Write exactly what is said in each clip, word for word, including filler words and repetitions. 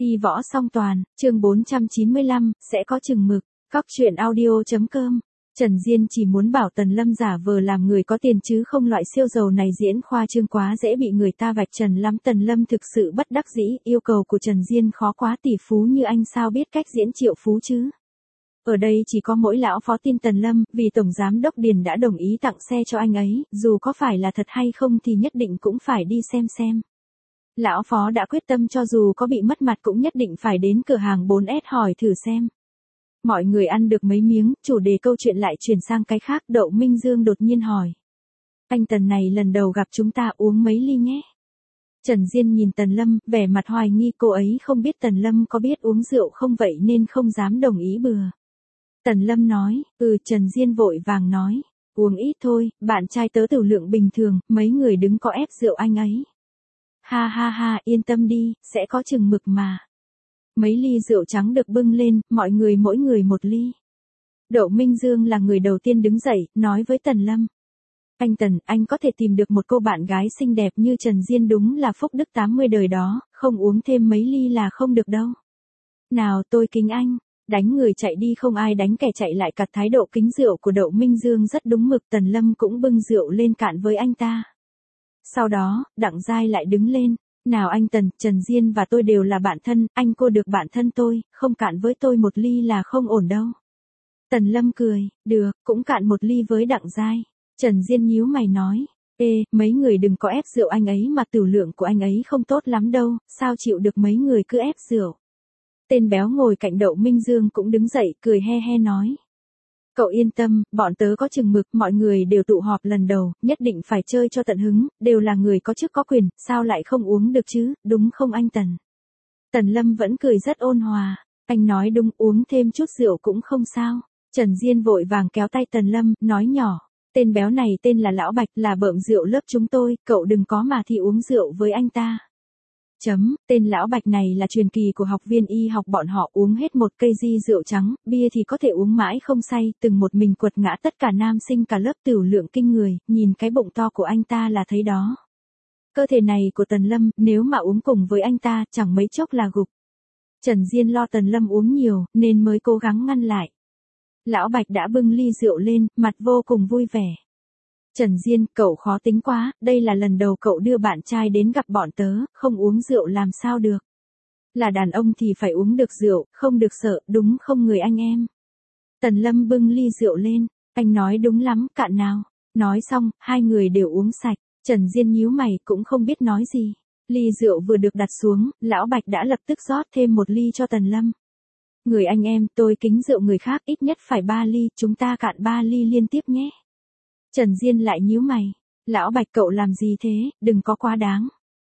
Y võ song toàn, chương bốn trăm chín mươi lăm, sẽ có chừng mực. Cóc truyện audio.com. Trần Diên chỉ muốn bảo Tần Lâm giả vờ làm người có tiền chứ không loại siêu giàu này diễn khoa trương quá dễ bị người ta vạch trần lắm. Tần Lâm thực sự bất đắc dĩ, yêu cầu của Trần Diên khó quá, tỷ phú như anh sao biết cách diễn triệu phú chứ. Ở đây chỉ có mỗi lão phó tin Tần Lâm, vì Tổng Giám Đốc Điền đã đồng ý tặng xe cho anh ấy, dù có phải là thật hay không thì nhất định cũng phải đi xem xem. Lão phó đã quyết tâm cho dù có bị mất mặt cũng nhất định phải đến cửa hàng bốn S hỏi thử xem. Mọi người ăn được mấy miếng, chủ đề câu chuyện lại chuyển sang cái khác. Đậu Minh Dương đột nhiên hỏi. Anh Tần này lần đầu gặp chúng ta uống mấy ly nhé. Trần Diên nhìn Tần Lâm, vẻ mặt hoài nghi, cô ấy không biết Tần Lâm có biết uống rượu không vậy nên không dám đồng ý bừa. Tần Lâm nói, ừ. Trần Diên vội vàng nói, uống ít thôi, bạn trai tớ tiểu lượng bình thường, mấy người đứng có ép rượu anh ấy. Ha ha ha, yên tâm đi, sẽ có chừng mực mà. Mấy ly rượu trắng được bưng lên, mọi người mỗi người một ly. Đậu Minh Dương là người đầu tiên đứng dậy, nói với Tần Lâm. Anh Tần, anh có thể tìm được một cô bạn gái xinh đẹp như Trần Diên đúng là phúc đức tám mươi đời đó, không uống thêm mấy ly là không được đâu. Nào tôi kính anh, đánh người chạy đi không ai đánh kẻ chạy lại. Cặt thái độ kính rượu của Đậu Minh Dương rất đúng mực. Tần Lâm cũng bưng rượu lên cạn với anh ta. Sau đó, Đặng Giai lại đứng lên. Nào anh Tần, Trần Diên và tôi đều là bạn thân, anh cô được bạn thân tôi, không cạn với tôi một ly là không ổn đâu. Tần Lâm cười, được, cũng cạn một ly với Đặng Giai. Trần Diên nhíu mày nói, ê, mấy người đừng có ép rượu anh ấy mà tiểu lượng của anh ấy không tốt lắm đâu, sao chịu được mấy người cứ ép rượu. Tên béo ngồi cạnh Đậu Minh Dương cũng đứng dậy, cười he he nói. Cậu yên tâm, bọn tớ có chừng mực, mọi người đều tụ họp lần đầu, nhất định phải chơi cho tận hứng, đều là người có chức có quyền, sao lại không uống được chứ, đúng không anh Tần? Tần Lâm vẫn cười rất ôn hòa, anh nói đúng, uống thêm chút rượu cũng không sao. Trần Diên vội vàng kéo tay Tần Lâm, nói nhỏ, tên béo này tên là Lão Bạch, là bợm rượu lớp chúng tôi, cậu đừng có mà thì uống rượu với anh ta. Chấm, tên Lão Bạch này là truyền kỳ của học viên y học bọn họ, uống hết một cây di rượu trắng, bia thì có thể uống mãi không say, từng một mình quật ngã tất cả nam sinh cả lớp, tiểu lượng kinh người, nhìn cái bụng to của anh ta là thấy đó. Cơ thể này của Tần Lâm, nếu mà uống cùng với anh ta, chẳng mấy chốc là gục. Trần Diên lo Tần Lâm uống nhiều, nên mới cố gắng ngăn lại. Lão Bạch đã bưng ly rượu lên, mặt vô cùng vui vẻ. Trần Diên, cậu khó tính quá, đây là lần đầu cậu đưa bạn trai đến gặp bọn tớ, không uống rượu làm sao được. Là đàn ông thì phải uống được rượu, không được sợ, đúng không người anh em? Tần Lâm bưng ly rượu lên, anh nói đúng lắm, cạn nào. Nói xong, hai người đều uống sạch, Trần Diên nhíu mày cũng không biết nói gì. Ly rượu vừa được đặt xuống, Lão Bạch đã lập tức rót thêm một ly cho Tần Lâm. Người anh em, tôi kính rượu người khác ít nhất phải ba ly, chúng ta cạn ba ly liên tiếp nhé. Trần Diên lại nhíu mày. Lão Bạch cậu làm gì thế, đừng có quá đáng.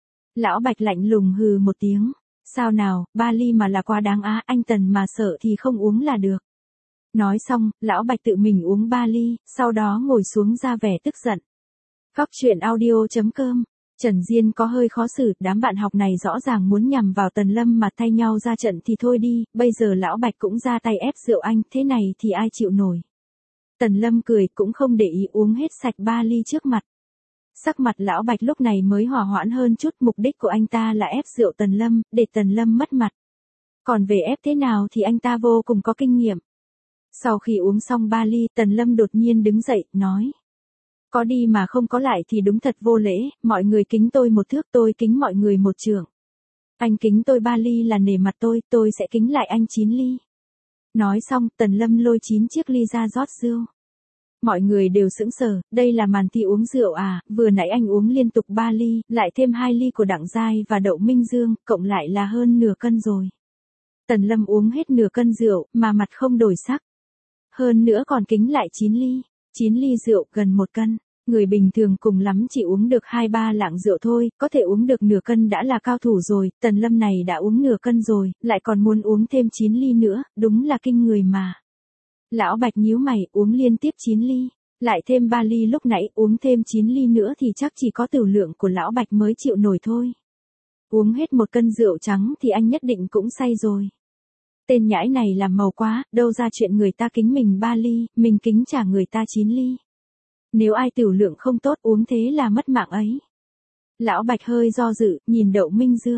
Lão Bạch lạnh lùng hừ một tiếng. Sao nào, ba ly mà là quá đáng á, anh Tần mà sợ thì không uống là được. Nói xong, Lão Bạch tự mình uống ba ly, sau đó ngồi xuống ra vẻ tức giận. Cóc truyện audio.com. Trần Diên có hơi khó xử, đám bạn học này rõ ràng muốn nhằm vào Tần Lâm mà thay nhau ra trận thì thôi đi, bây giờ Lão Bạch cũng ra tay ép rượu anh, thế này thì ai chịu nổi. Tần Lâm cười cũng không để ý, uống hết sạch ba ly trước mặt. Sắc mặt Lão Bạch lúc này mới hòa hoãn hơn chút, mục đích của anh ta là ép rượu Tần Lâm, để Tần Lâm mất mặt. Còn về ép thế nào thì anh ta vô cùng có kinh nghiệm. Sau khi uống xong ba ly, Tần Lâm đột nhiên đứng dậy, nói. Có đi mà không có lại thì đúng thật vô lễ, mọi người kính tôi một thước, tôi kính mọi người một trượng. Anh kính tôi ba ly là nể mặt tôi, tôi sẽ kính lại anh chín ly. Nói xong, Tần Lâm lôi chín chiếc ly ra rót rượu. Mọi người đều sững sờ, đây là màn thi uống rượu à, vừa nãy anh uống liên tục ba ly, lại thêm hai ly của Đặng Giai và Đậu Minh Dương, cộng lại là hơn nửa cân rồi. Tần Lâm uống hết nửa cân rượu, mà mặt không đổi sắc. Hơn nữa còn kính lại chín ly, chín ly rượu, gần một cân. Người bình thường cùng lắm chỉ uống được hai ba lạng rượu thôi, có thể uống được nửa cân đã là cao thủ rồi, Tần Lâm này đã uống nửa cân rồi, lại còn muốn uống thêm chín ly nữa, đúng là kinh người mà. Lão Bạch nhíu mày, uống liên tiếp chín ly, lại thêm ba ly lúc nãy, uống thêm chín ly nữa thì chắc chỉ có tiểu lượng của Lão Bạch mới chịu nổi thôi. Uống hết một cân rượu trắng thì anh nhất định cũng say rồi. Tên nhãi này làm màu quá, đâu ra chuyện người ta kính mình ba ly, mình kính trả người ta chín ly. Nếu ai tiểu lượng không tốt uống thế là mất mạng ấy. Lão Bạch hơi do dự, nhìn Đậu Minh Dương.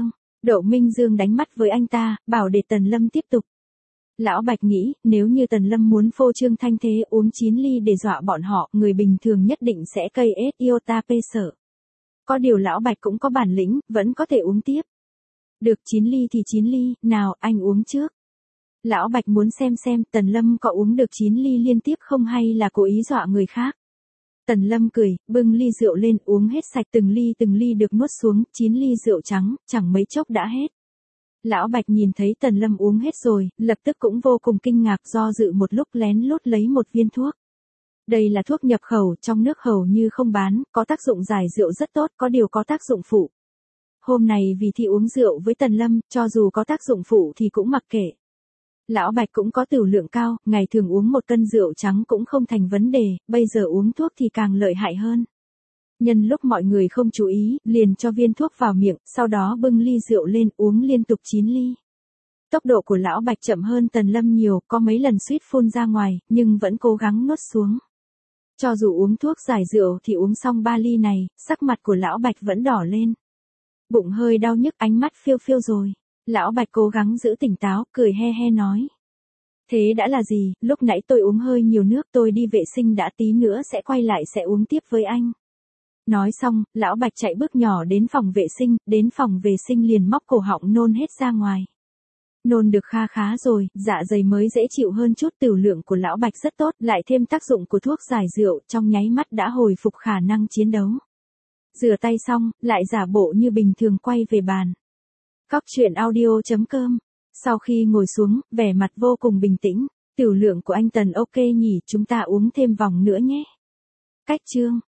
Đậu Minh Dương đánh mắt với anh ta, bảo để Tần Lâm tiếp tục. Lão Bạch nghĩ, nếu như Tần Lâm muốn phô trương thanh thế uống chín ly để dọa bọn họ, người bình thường nhất định sẽ cây ết iota pê sợ. Có điều Lão Bạch cũng có bản lĩnh, vẫn có thể uống tiếp. Được chín ly thì chín ly, nào anh uống trước. Lão Bạch muốn xem xem Tần Lâm có uống được chín ly liên tiếp không hay là cố ý dọa người khác. Tần Lâm cười, bưng ly rượu lên uống hết sạch từng ly từng ly được nuốt xuống, chín ly rượu trắng, chẳng mấy chốc đã hết. Lão Bạch nhìn thấy Tần Lâm uống hết rồi, lập tức cũng vô cùng kinh ngạc do dự một lúc lén lút lấy một viên thuốc. Đây là thuốc nhập khẩu, trong nước hầu như không bán, có tác dụng giải rượu rất tốt, có điều có tác dụng phụ. Hôm nay vì thi uống rượu với Tần Lâm, cho dù có tác dụng phụ thì cũng mặc kệ. Lão Bạch cũng có tửu lượng cao, ngày thường uống một cân rượu trắng cũng không thành vấn đề, bây giờ uống thuốc thì càng lợi hại hơn. Nhân lúc mọi người không chú ý, liền cho viên thuốc vào miệng, sau đó bưng ly rượu lên uống liên tục chín ly. Tốc độ của Lão Bạch chậm hơn Tần Lâm nhiều, có mấy lần suýt phun ra ngoài, nhưng vẫn cố gắng nuốt xuống. Cho dù uống thuốc giải rượu thì uống xong ba ly này, sắc mặt của Lão Bạch vẫn đỏ lên. Bụng hơi đau nhức, ánh mắt phiêu phiêu rồi. Lão Bạch cố gắng giữ tỉnh táo, cười he he nói. Thế đã là gì, lúc nãy tôi uống hơi nhiều nước, tôi đi vệ sinh đã, tí nữa sẽ quay lại sẽ uống tiếp với anh. Nói xong, Lão Bạch chạy bước nhỏ đến phòng vệ sinh, đến phòng vệ sinh liền móc cổ họng nôn hết ra ngoài. Nôn được kha khá rồi, dạ dày mới dễ chịu hơn chút, tửu lượng của Lão Bạch rất tốt, lại thêm tác dụng của thuốc giải rượu, trong nháy mắt đã hồi phục khả năng chiến đấu. Rửa tay xong, lại giả bộ như bình thường quay về bàn. Cóc truyện audio chấm com. Sau khi ngồi xuống, vẻ mặt vô cùng bình tĩnh. Tửu lượng của anh Tần ok nhỉ, chúng ta uống thêm vòng nữa nhé. Cách chương.